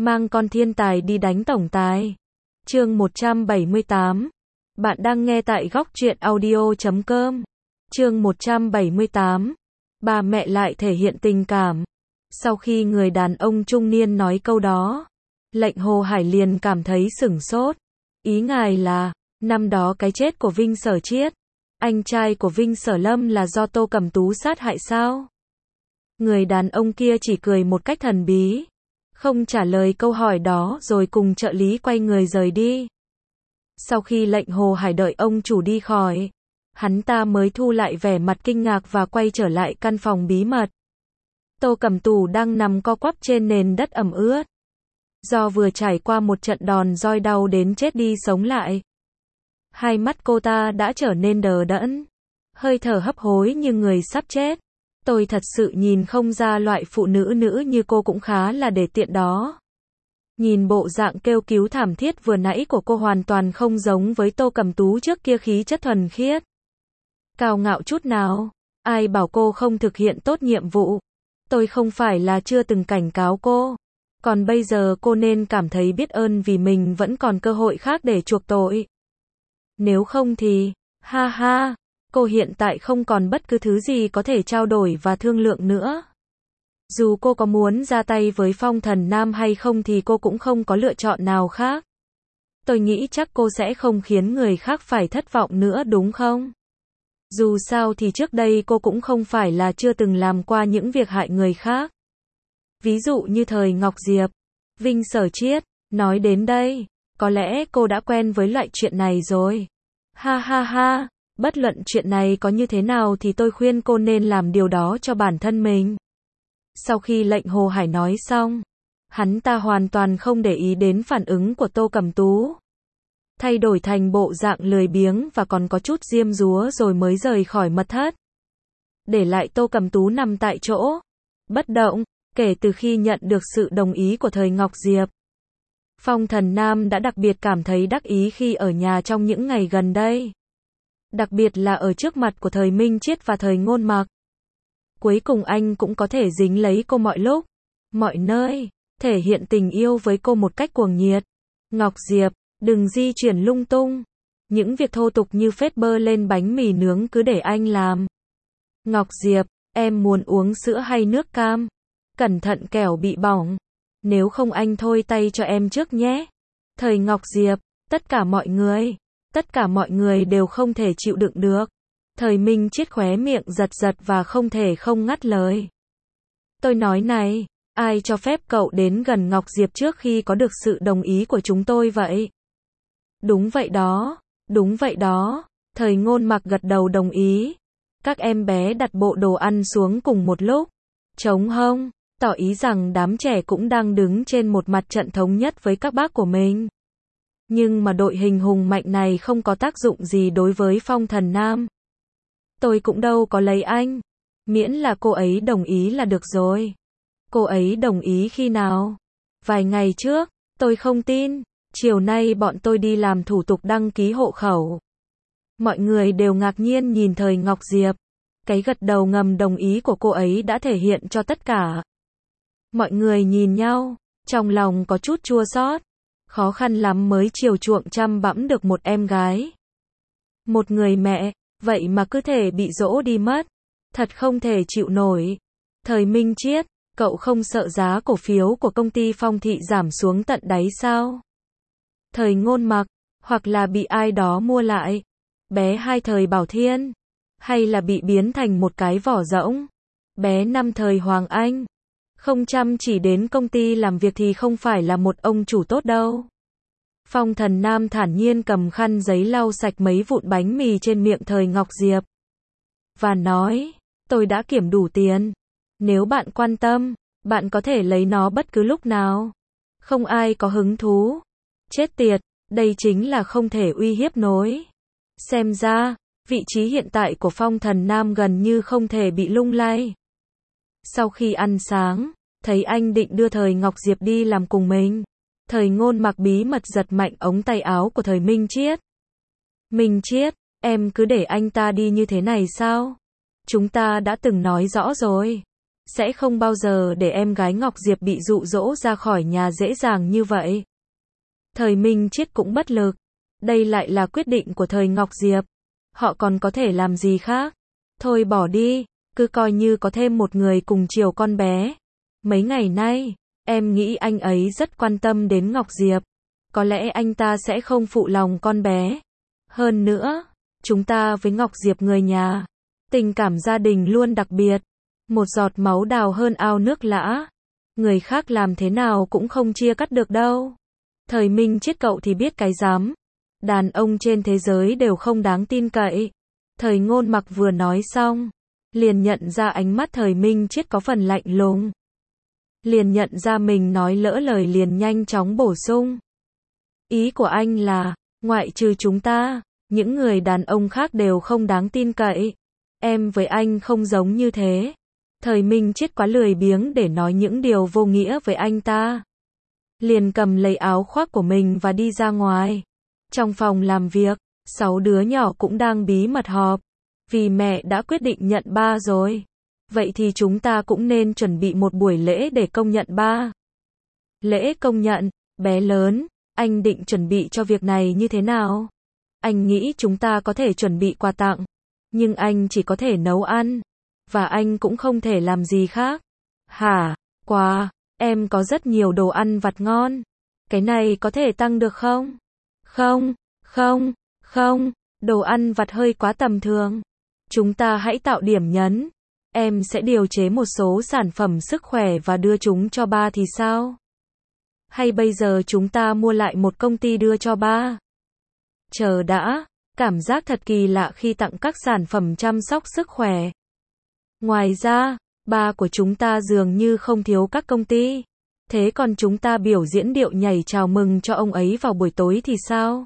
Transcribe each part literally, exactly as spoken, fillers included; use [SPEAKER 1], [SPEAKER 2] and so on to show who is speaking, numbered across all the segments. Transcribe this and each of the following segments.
[SPEAKER 1] Mang con thiên tài đi đánh tổng tài. Chương một trăm bảy mươi tám. Bạn đang nghe tại góc truyện audio chấm com. Chương một trăm bảy mươi tám. Bà mẹ lại thể hiện tình cảm. Sau khi người đàn ông trung niên nói câu đó, Lệnh Hồ Hải liền cảm thấy sửng sốt. Ý ngài là, năm đó cái chết của Vinh Sở Chiết, anh trai của Vinh Sở Lâm là do Tô Cẩm Tú sát hại sao? Người đàn ông kia chỉ cười một cách thần bí, không trả lời câu hỏi đó rồi cùng trợ lý quay người rời đi. Sau khi Lệnh Hồ Hải đợi ông chủ đi khỏi, hắn ta mới thu lại vẻ mặt kinh ngạc và quay trở lại căn phòng bí mật. Tô Cẩm Tú đang nằm co quắp trên nền đất ẩm ướt. Do vừa trải qua một trận đòn roi đau đến chết đi sống lại, hai mắt cô ta đã trở nên đờ đẫn, hơi thở hấp hối như người sắp chết. Tôi thật sự nhìn không ra loại phụ nữ nữ như cô cũng khá là để tiện đó. Nhìn bộ dạng kêu cứu thảm thiết vừa nãy của cô hoàn toàn không giống với Tô Cẩm Tú trước kia, khí chất thuần khiết, cao ngạo chút nào. Ai bảo cô không thực hiện tốt nhiệm vụ? Tôi không phải là chưa từng cảnh cáo cô. Còn bây giờ cô nên cảm thấy biết ơn vì mình vẫn còn cơ hội khác để chuộc tội. Nếu không thì, ha ha, cô hiện tại không còn bất cứ thứ gì có thể trao đổi và thương lượng nữa. Dù cô có muốn ra tay với Phong Thần Nam hay không thì cô cũng không có lựa chọn nào khác. Tôi nghĩ chắc cô sẽ không khiến người khác phải thất vọng nữa đúng không? Dù sao thì trước đây cô cũng không phải là chưa từng làm qua những việc hại người khác. Ví dụ như thời Ngọc Diệp, Vinh Sở Chiết. Nói đến đây, có lẽ cô đã quen với loại chuyện này rồi. Ha ha ha, bất luận chuyện này có như thế nào thì tôi khuyên cô nên làm điều đó cho bản thân mình. Sau khi Lệnh Hồ Hải nói xong, hắn ta hoàn toàn không để ý đến phản ứng của Tô Cẩm Tú. Thay đổi thành bộ dạng lười biếng và còn có chút diêm dúa rồi mới rời khỏi mật thất. Để lại Tô Cẩm Tú nằm tại chỗ, bất động, kể từ khi nhận được sự đồng ý của thời Ngọc Diệp. Phong Thần Nam đã đặc biệt cảm thấy đắc ý khi ở nhà trong những ngày gần đây. Đặc biệt là ở trước mặt của thời Minh Chiết và thời Ngôn Mặc. Cuối cùng anh cũng có thể dính lấy cô mọi lúc, mọi nơi, thể hiện tình yêu với cô một cách cuồng nhiệt. Ngọc Diệp, đừng di chuyển lung tung. Những việc thô tục như phết bơ lên bánh mì nướng cứ để anh làm. Ngọc Diệp, em muốn uống sữa hay nước cam? Cẩn thận kẻo bị bỏng. Nếu không anh thôi tay cho em trước nhé. Thời Ngọc Diệp, tất cả mọi người, tất cả mọi người đều không thể chịu đựng được. Thời Minh Chiết khóe miệng giật giật và không thể không ngắt lời. Tôi nói này, ai cho phép cậu đến gần Ngọc Diệp trước khi có được sự đồng ý của chúng tôi vậy? Đúng vậy đó, đúng vậy đó. Thời Ngôn Mặc gật đầu đồng ý. Các em bé đặt bộ đồ ăn xuống cùng một lúc, chống hông, tỏ ý rằng đám trẻ cũng đang đứng trên một mặt trận thống nhất với các bác của mình. Nhưng mà đội hình hùng mạnh này không có tác dụng gì đối với Phong Thần Nam. Tôi cũng đâu có lấy anh. Miễn là cô ấy đồng ý là được rồi. Cô ấy đồng ý khi nào? Vài ngày trước, tôi không tin. Chiều nay bọn tôi đi làm thủ tục đăng ký hộ khẩu. Mọi người đều ngạc nhiên nhìn thời Ngọc Diệp. Cái gật đầu ngầm đồng ý của cô ấy đã thể hiện cho tất cả. Mọi người nhìn nhau, trong lòng có chút chua xót. Khó khăn lắm mới chiều chuộng chăm bẵm được một em gái. Một người mẹ, vậy mà cứ thể bị dỗ đi mất. Thật không thể chịu nổi. Thời Minh Chiết, cậu không sợ giá cổ phiếu của công ty Phong Thị giảm xuống tận đáy sao? Thời Ngôn Mặc, hoặc là bị ai đó mua lại. Bé hai thời Bảo Thiên, hay là bị biến thành một cái vỏ rỗng. Bé năm thời Hoàng Anh, không chăm chỉ đến công ty làm việc thì không phải là một ông chủ tốt đâu. Phong Thần Nam thản nhiên cầm khăn giấy lau sạch mấy vụn bánh mì trên miệng thời Ngọc Diệp. Và nói, tôi đã kiểm đủ tiền. Nếu bạn quan tâm, bạn có thể lấy nó bất cứ lúc nào. Không ai có hứng thú. Chết tiệt, đây chính là không thể uy hiếp nổi. Xem ra, vị trí hiện tại của Phong Thần Nam gần như không thể bị lung lay. Sau khi ăn sáng, thấy anh định đưa thời Ngọc Diệp đi làm cùng mình. Thời Ngôn Mặc bí mật giật mạnh ống tay áo của thời Minh Chiết. Minh Chiết, em cứ để anh ta đi như thế này sao? Chúng ta đã từng nói rõ rồi. sẽ không bao giờ để em gái Ngọc Diệp bị dụ dỗ ra khỏi nhà dễ dàng như vậy. Thời Minh Chiết cũng bất lực. Đây lại là quyết định của thời Ngọc Diệp. Họ còn có thể làm gì khác? Thôi bỏ đi, cứ coi như có thêm một người cùng chiều con bé. Mấy ngày nay, em nghĩ anh ấy rất quan tâm đến Ngọc Diệp. Có lẽ anh ta sẽ không phụ lòng con bé. Hơn nữa, chúng ta với Ngọc Diệp người nhà, tình cảm gia đình luôn đặc biệt. Một giọt máu đào hơn ao nước lã. Người khác làm thế nào cũng không chia cắt được đâu. Thời Minh Chiết cậu thì biết cái dám. Đàn ông trên thế giới đều không đáng tin cậy. Thời Ngôn Mặc vừa nói xong, liền nhận ra ánh mắt thời Minh Chiết có phần lạnh lùng. Liền nhận ra mình nói lỡ lời liền nhanh chóng bổ sung. Ý của anh là, ngoại trừ chúng ta, những người đàn ông khác đều không đáng tin cậy. Em với anh không giống như thế. Thời Minh Chiết quá lười biếng để nói những điều vô nghĩa với anh ta. Liền cầm lấy áo khoác của mình và đi ra ngoài. Trong phòng làm việc, sáu đứa nhỏ cũng đang bí mật họp. Vì mẹ đã quyết định nhận ba rồi. Vậy thì chúng ta cũng nên chuẩn bị một buổi lễ để công nhận ba. Lễ công nhận, bé lớn, anh định chuẩn bị cho việc này như thế nào? Anh nghĩ chúng ta có thể chuẩn bị quà tặng. Nhưng anh chỉ có thể nấu ăn. Và anh cũng không thể làm gì khác. Hả? Quà? Em có rất nhiều đồ ăn vặt ngon. Cái này có thể tăng được không? Không, không, không, đồ ăn vặt hơi quá tầm thường. Chúng ta hãy tạo điểm nhấn. Em sẽ điều chế một số sản phẩm sức khỏe và đưa chúng cho ba thì sao? Hay bây giờ chúng ta mua lại một công ty đưa cho ba? Chờ đã, cảm giác thật kỳ lạ khi tặng các sản phẩm chăm sóc sức khỏe. Ngoài ra, ba của chúng ta dường như không thiếu các công ty. Thế còn chúng ta biểu diễn điệu nhảy chào mừng cho ông ấy vào buổi tối thì sao?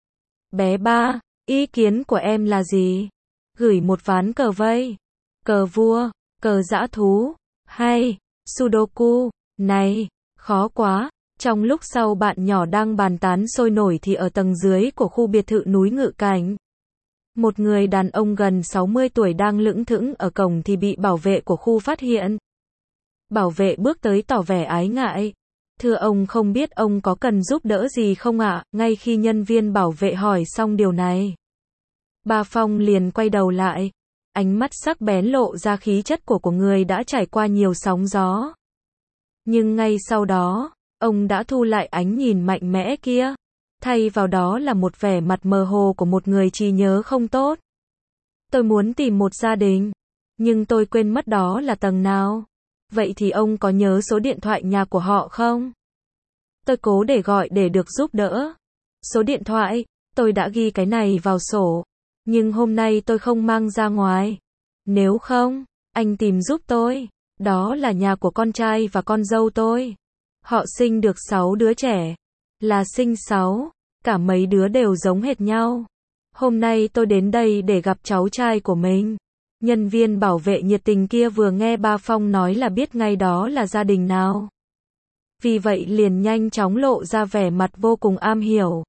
[SPEAKER 1] Bé ba, ý kiến của em là gì? Gửi một ván cờ vây, cờ vua, cờ dã thú, hay Sudoku? Này, khó quá. Trong lúc sau bạn nhỏ đang bàn tán sôi nổi thì ở tầng dưới của khu biệt thự núi Ngự Cảnh, một người đàn ông gần sáu mươi tuổi đang lững thững ở cổng thì bị bảo vệ của khu phát hiện. Bảo vệ bước tới tỏ vẻ ái ngại. Thưa ông, không biết ông có cần giúp đỡ gì không ạ? Ngay khi nhân viên bảo vệ hỏi xong điều này, Ba Phong liền quay đầu lại. Ánh mắt sắc bén lộ ra khí chất của của người đã trải qua nhiều sóng gió. Nhưng ngay sau đó, ông đã thu lại ánh nhìn mạnh mẽ kia. Thay vào đó là một vẻ mặt mơ hồ của một người trí nhớ không tốt. Tôi muốn tìm một gia đình, nhưng tôi quên mất đó là tầng nào. Vậy thì ông có nhớ số điện thoại nhà của họ không? Tôi cố để gọi để được giúp đỡ. Số điện thoại, tôi đã ghi cái này vào sổ. Nhưng hôm nay tôi không mang ra ngoài. Nếu không, anh tìm giúp tôi. Đó là nhà của con trai và con dâu tôi. Họ sinh được sáu đứa trẻ. Là sinh sáu. Cả mấy đứa đều giống hệt nhau. Hôm nay tôi đến đây để gặp cháu trai của mình. Nhân viên bảo vệ nhiệt tình kia vừa nghe Ba Phong nói là biết ngay đó là gia đình nào. Vì vậy liền nhanh chóng lộ ra vẻ mặt vô cùng am hiểu.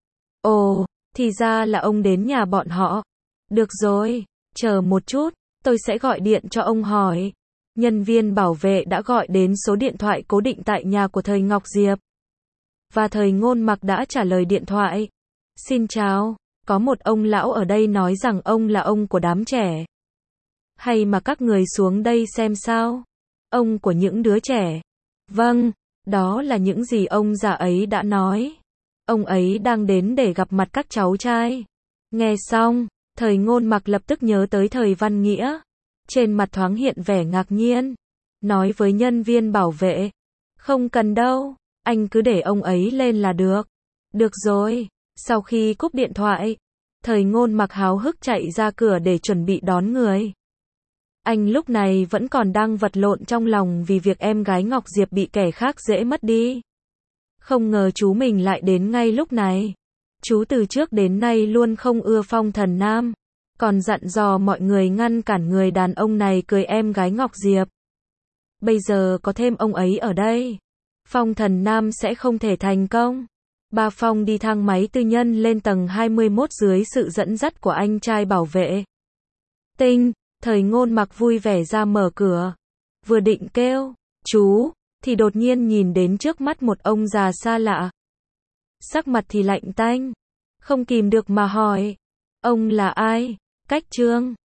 [SPEAKER 1] Ồ, thì ra là ông đến nhà bọn họ. Được rồi, chờ một chút, tôi sẽ gọi điện cho ông hỏi. Nhân viên bảo vệ đã gọi đến số điện thoại cố định tại nhà của thời Ngọc Diệp. Và thời Ngôn Mặc đã trả lời điện thoại. Xin chào, có một ông lão ở đây nói rằng ông là ông của đám trẻ. Hay mà các người xuống đây xem sao? Ông của những đứa trẻ. Vâng, đó là những gì ông già ấy đã nói. Ông ấy đang đến để gặp mặt các cháu trai. Nghe xong, thời Ngôn Mặc lập tức nhớ tới thời Văn Nghĩa. Trên mặt thoáng hiện vẻ ngạc nhiên. Nói với nhân viên bảo vệ. Không cần đâu, anh cứ để ông ấy lên là được. Được rồi, sau khi cúp điện thoại, thời Ngôn Mặc háo hức chạy ra cửa để chuẩn bị đón người. Anh lúc này vẫn còn đang vật lộn trong lòng vì việc em gái Ngọc Diệp bị kẻ khác dễ mất đi. Không ngờ chú mình lại đến ngay lúc này. Chú từ trước đến nay luôn không ưa Phong Thần Nam, còn dặn dò mọi người ngăn cản người đàn ông này cưới em gái Ngọc Diệp. Bây giờ có thêm ông ấy ở đây, Phong Thần Nam sẽ không thể thành công. Ba Phong đi thang máy tư nhân lên tầng hai mươi mốt dưới sự dẫn dắt của anh trai bảo vệ. Tinh, thời Ngôn Mặc vui vẻ ra mở cửa. Vừa định kêu, chú, thì đột nhiên nhìn đến trước mắt một ông già xa lạ. Sắc mặt thì lạnh tanh, không kìm được mà hỏi, ông là ai? Cách Trương